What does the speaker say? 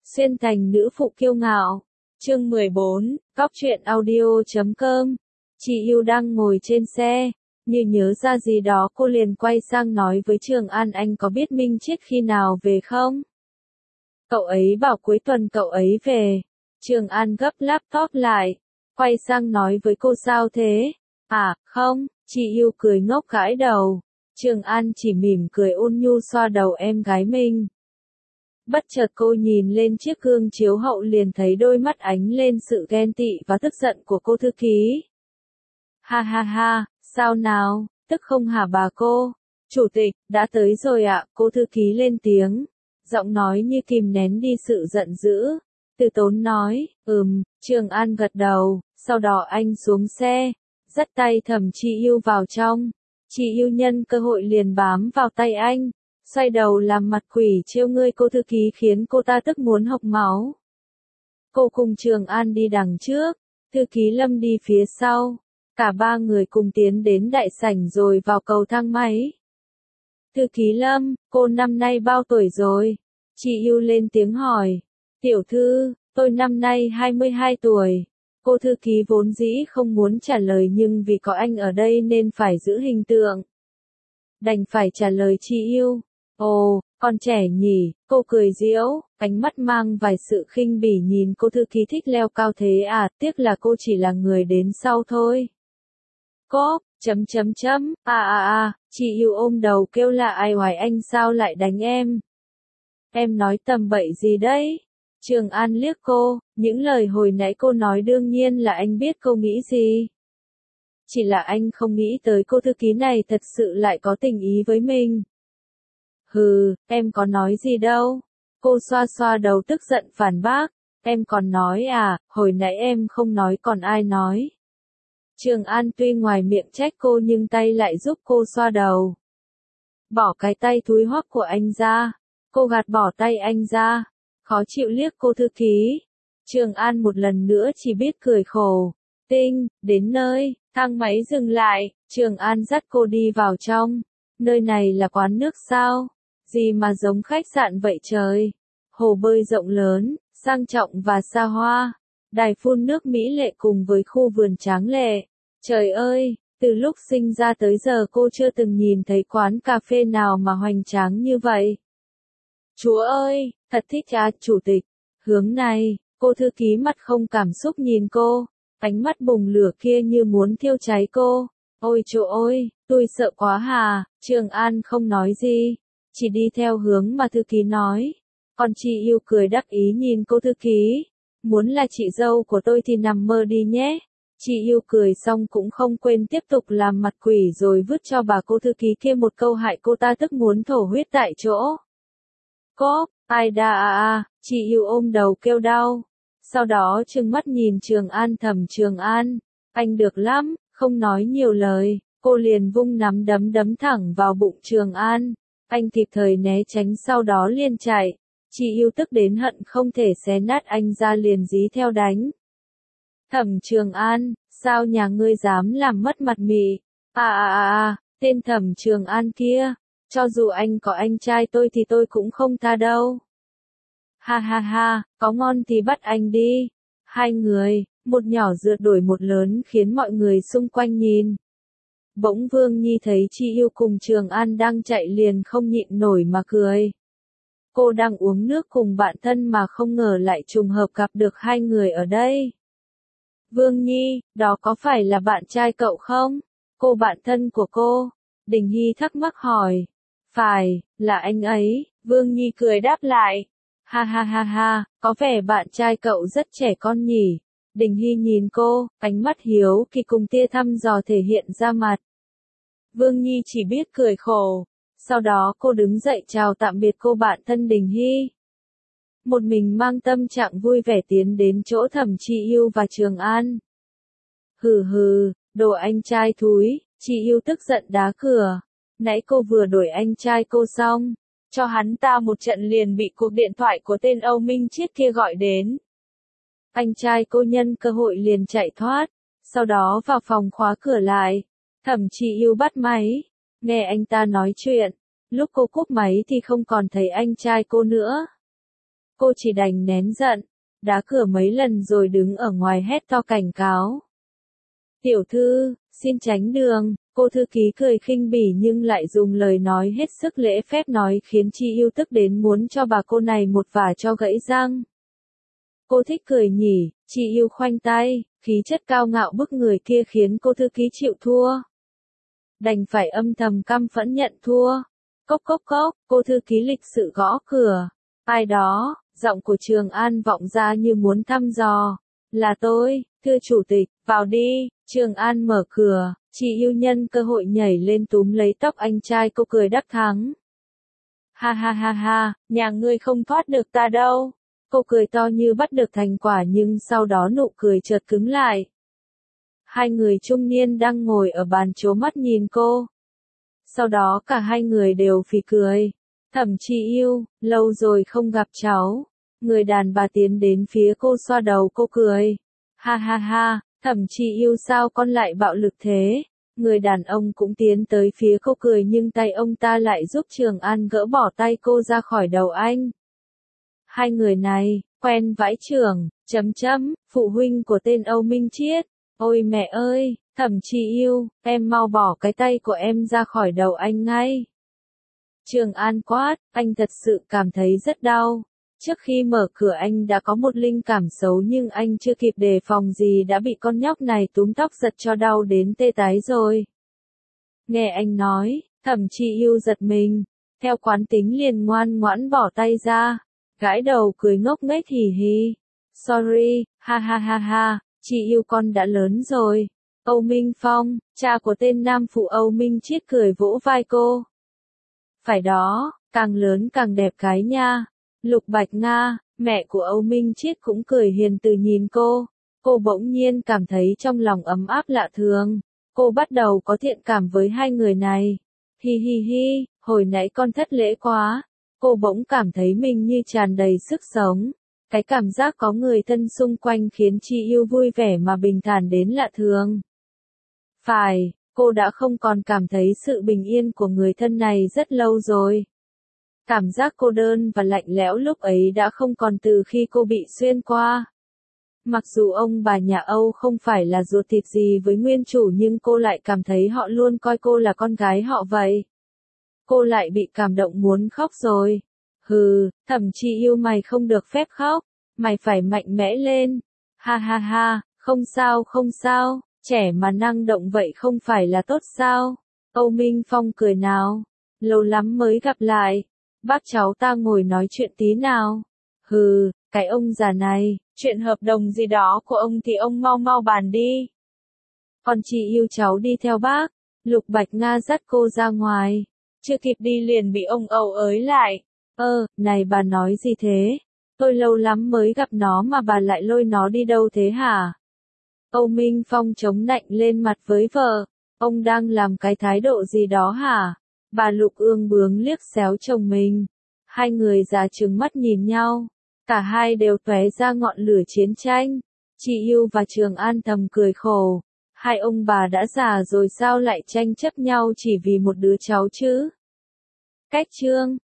Xuyên thành nữ phụ kiêu ngạo. Chương 14, Cóc truyện audio.com. Chị yêu đang ngồi trên xe, như nhớ ra gì đó cô liền quay sang nói với Trường An, anh có biết Minh Chiết khi nào về không? Cậu ấy bảo cuối tuần cậu ấy về. Trường An gấp laptop lại, quay sang nói với cô, sao thế? À, không, chị yêu cười ngốc gãi đầu. Trường An chỉ mỉm cười ôn nhu xoa đầu em gái mình. Bất chợt cô nhìn lên chiếc gương chiếu hậu liền thấy đôi mắt ánh lên sự ghen tị và tức giận của cô thư ký. Ha ha ha, sao nào, tức không hả bà cô? Chủ tịch, đã tới rồi ạ, cô thư ký lên tiếng. Giọng nói như kìm nén đi sự giận dữ. Từ tốn nói, Trường An gật đầu, sau đó anh xuống xe, dắt tay Thẩm Chi Yêu vào trong. Chị yêu nhân cơ hội liền bám vào tay anh, xoay đầu làm mặt quỷ trêu ngươi cô thư ký khiến cô ta tức muốn hộc máu. Cô cùng Trường An đi đằng trước, thư ký Lâm đi phía sau, cả ba người cùng tiến đến đại sảnh rồi vào cầu thang máy. Thư ký Lâm, cô năm nay bao tuổi rồi? Chị yêu lên tiếng hỏi. Tiểu thư, tôi năm nay 22 tuổi. Cô thư ký vốn dĩ không muốn trả lời nhưng vì có anh ở đây nên phải giữ hình tượng. Đành phải trả lời chị yêu. Ồ, còn trẻ nhỉ, cô cười giễu, ánh mắt mang vài sự khinh bỉ nhìn cô thư ký thích leo cao thế à, tiếc là cô chỉ là người đến sau thôi. Cô, chị yêu ôm đầu kêu là ai hoài anh sao lại đánh em? Em nói tầm bậy gì đấy? Trường An liếc cô, những lời hồi nãy cô nói đương nhiên là anh biết cô nghĩ gì. Chỉ là anh không nghĩ tới cô thư ký này thật sự lại có tình ý với mình. Hừ, em có nói gì đâu. Cô xoa xoa đầu tức giận phản bác. Em còn nói à, hồi nãy em không nói còn ai nói. Trường An tuy ngoài miệng trách cô nhưng tay lại giúp cô xoa đầu. Bỏ cái tay thúi hoắc của anh ra. Cô gạt bỏ tay anh ra. Khó chịu liếc cô thư ký. Trường An một lần nữa chỉ biết cười khổ. Tinh, đến nơi, thang máy dừng lại, Trường An dắt cô đi vào trong. Nơi này là quán nước sao? Gì mà giống khách sạn vậy trời? Hồ bơi rộng lớn, sang trọng và xa hoa. Đài phun nước mỹ lệ cùng với khu vườn tráng lệ. Trời ơi, từ lúc sinh ra tới giờ cô chưa từng nhìn thấy quán cà phê nào mà hoành tráng như vậy. Chúa ơi, thật thích chủ tịch. Hướng này, cô thư ký mặt không cảm xúc nhìn cô. Ánh mắt bùng lửa kia như muốn thiêu cháy cô. Ôi trời ơi, tôi sợ quá hà. Trường An không nói gì, chỉ đi theo hướng mà thư ký nói. Còn chị yêu cười đắc ý nhìn cô thư ký. Muốn là chị dâu của tôi thì nằm mơ đi nhé. Chị yêu cười xong cũng không quên tiếp tục làm mặt quỷ rồi vứt cho bà cô thư ký kia một câu hại cô ta tức muốn thổ huyết tại chỗ. Cô, ai đà chị yêu ôm đầu kêu đau. Sau đó trừng mắt nhìn Trường An. Thẩm Trường An, anh được lắm, không nói nhiều lời, cô liền vung nắm đấm đấm thẳng vào bụng Trường An. Anh kịp thời né tránh sau đó liền chạy. Chị yêu tức đến hận không thể xé nát anh ra liền dí theo đánh. Thẩm Trường An, sao nhà ngươi dám làm mất mặt mị? Tên Thẩm Trường An kia, cho dù anh có anh trai tôi thì tôi cũng không tha đâu. Ha ha ha, có ngon thì bắt anh đi. Hai người, một nhỏ rượt đuổi một lớn khiến mọi người xung quanh nhìn. Bỗng Vương Nhi thấy chị yêu cùng Trường An đang chạy liền không nhịn nổi mà cười. Cô đang uống nước cùng bạn thân mà không ngờ lại trùng hợp gặp được hai người ở đây. Vương Nhi, đó có phải là bạn trai cậu không? Cô bạn thân của cô. Đình Hy thắc mắc hỏi. Phải, là anh ấy. Vương Nhi cười đáp lại. Ha ha ha ha, có vẻ bạn trai cậu rất trẻ con nhỉ. Đình Hy nhìn cô, ánh mắt hiếu kỳ cùng tia thăm dò thể hiện ra mặt. Vương Nhi chỉ biết cười khổ. Sau đó cô đứng dậy chào tạm biệt cô bạn thân Đình Hy. Một mình mang tâm trạng vui vẻ tiến đến chỗ Thẩm Chi Yêu và Trường An. Hừ hừ, đồ anh trai thúi, Chi Yêu tức giận đá cửa. Nãy cô vừa đuổi anh trai cô xong, cho hắn ta một trận liền bị cuộc điện thoại của tên Âu Minh Chiết kia gọi đến. Anh trai cô nhân cơ hội liền chạy thoát, sau đó vào phòng khóa cửa lại. Thẩm Chi Yêu bắt máy, nghe anh ta nói chuyện. Lúc cô cúp máy thì không còn thấy anh trai cô nữa. Cô chỉ đành nén giận, đá cửa mấy lần rồi đứng ở ngoài hét to cảnh cáo. Tiểu thư, xin tránh đường, cô thư ký cười khinh bỉ nhưng lại dùng lời nói hết sức lễ phép nói khiến chị yêu tức đến muốn cho bà cô này một vả cho gãy răng. Cô thích cười nhỉ, chị yêu khoanh tay, khí chất cao ngạo bức người kia khiến cô thư ký chịu thua. Đành phải âm thầm căm phẫn nhận thua. Cốc cốc cốc, cô thư ký lịch sự gõ cửa. Ai đó, giọng của Trường An vọng ra như muốn thăm dò. Là tôi, thưa chủ tịch, vào đi. Trường An mở cửa, chị yêu nhân cơ hội nhảy lên túm lấy tóc anh trai cô cười đắc thắng. Ha ha ha ha, nhà ngươi không thoát được ta đâu. Cô cười to như bắt được thành quả nhưng sau đó nụ cười chợt cứng lại. Hai người trung niên đang ngồi ở bàn trố mắt nhìn cô. Sau đó cả hai người đều phì cười. Thẩm Chi Yêu, lâu rồi không gặp cháu. Người đàn bà tiến đến phía cô xoa đầu cô cười. Ha ha ha, Thẩm Chi Yêu sao con lại bạo lực thế? Người đàn ông cũng tiến tới phía cô cười nhưng tay ông ta lại giúp Trường An gỡ bỏ tay cô ra khỏi đầu anh. Hai người này, quen vãi chưởng, phụ huynh của tên Âu Minh Chiết. Ôi mẹ ơi, Thẩm Chi Yêu, em mau bỏ cái tay của em ra khỏi đầu anh ngay. Trường An quát, anh thật sự cảm thấy rất đau. Trước khi mở cửa anh đã có một linh cảm xấu nhưng anh chưa kịp đề phòng gì đã bị con nhóc này túm tóc giật cho đau đến tê tái rồi. Nghe anh nói, Thẩm Chi Yêu giật mình, theo quán tính liền ngoan ngoãn bỏ tay ra, gãi đầu cười ngốc nghếch hì hì. Sorry, ha ha ha ha, chị yêu con đã lớn rồi. Âu Minh Phong, cha của tên nam phụ Âu Minh Chiết cười vỗ vai cô. Phải đó, càng lớn càng đẹp cái nha. Lục Bạch Nga, mẹ của Âu Minh Chiết cũng cười hiền từ nhìn cô. Cô bỗng nhiên cảm thấy trong lòng ấm áp lạ thường. Cô bắt đầu có thiện cảm với hai người này. Hi hi hi, hồi nãy con thất lễ quá. Cô bỗng cảm thấy mình như tràn đầy sức sống. Cái cảm giác có người thân xung quanh khiến chị yêu vui vẻ mà bình thản đến lạ thường. Phải, cô đã không còn cảm thấy sự bình yên của người thân này rất lâu rồi. Cảm giác cô đơn và lạnh lẽo lúc ấy đã không còn từ khi cô bị xuyên qua. Mặc dù ông bà nhà Âu không phải là ruột thịt gì với nguyên chủ nhưng cô lại cảm thấy họ luôn coi cô là con gái họ vậy. Cô lại bị cảm động muốn khóc rồi. Hừ, Thẩm Chi Yêu mày không được phép khóc, mày phải mạnh mẽ lên. Ha ha ha, không sao không sao, trẻ mà năng động vậy không phải là tốt sao? Âu Minh Phong cười nào. Lâu lắm mới gặp lại. Bác cháu ta ngồi nói chuyện tí nào. Hừ, cái ông già này, chuyện hợp đồng gì đó của ông thì ông mau mau bàn đi. Còn chị yêu cháu đi theo bác. Lục Bạch Nga dắt cô ra ngoài. Chưa kịp đi liền bị ông Âu ới lại. Này bà nói gì thế? Tôi lâu lắm mới gặp nó mà bà lại lôi nó đi đâu thế hả? Âu Minh Phong chống nạnh lên mặt với vợ. Ông đang làm cái thái độ gì đó hả? Bà Lục ương bướng liếc xéo chồng mình. Hai người già trừng mắt nhìn nhau. Cả hai đều tóe ra ngọn lửa chiến tranh. Chị Yêu và Trường An thầm cười khổ. Hai ông bà đã già rồi sao lại tranh chấp nhau chỉ vì một đứa cháu chứ? Cách chương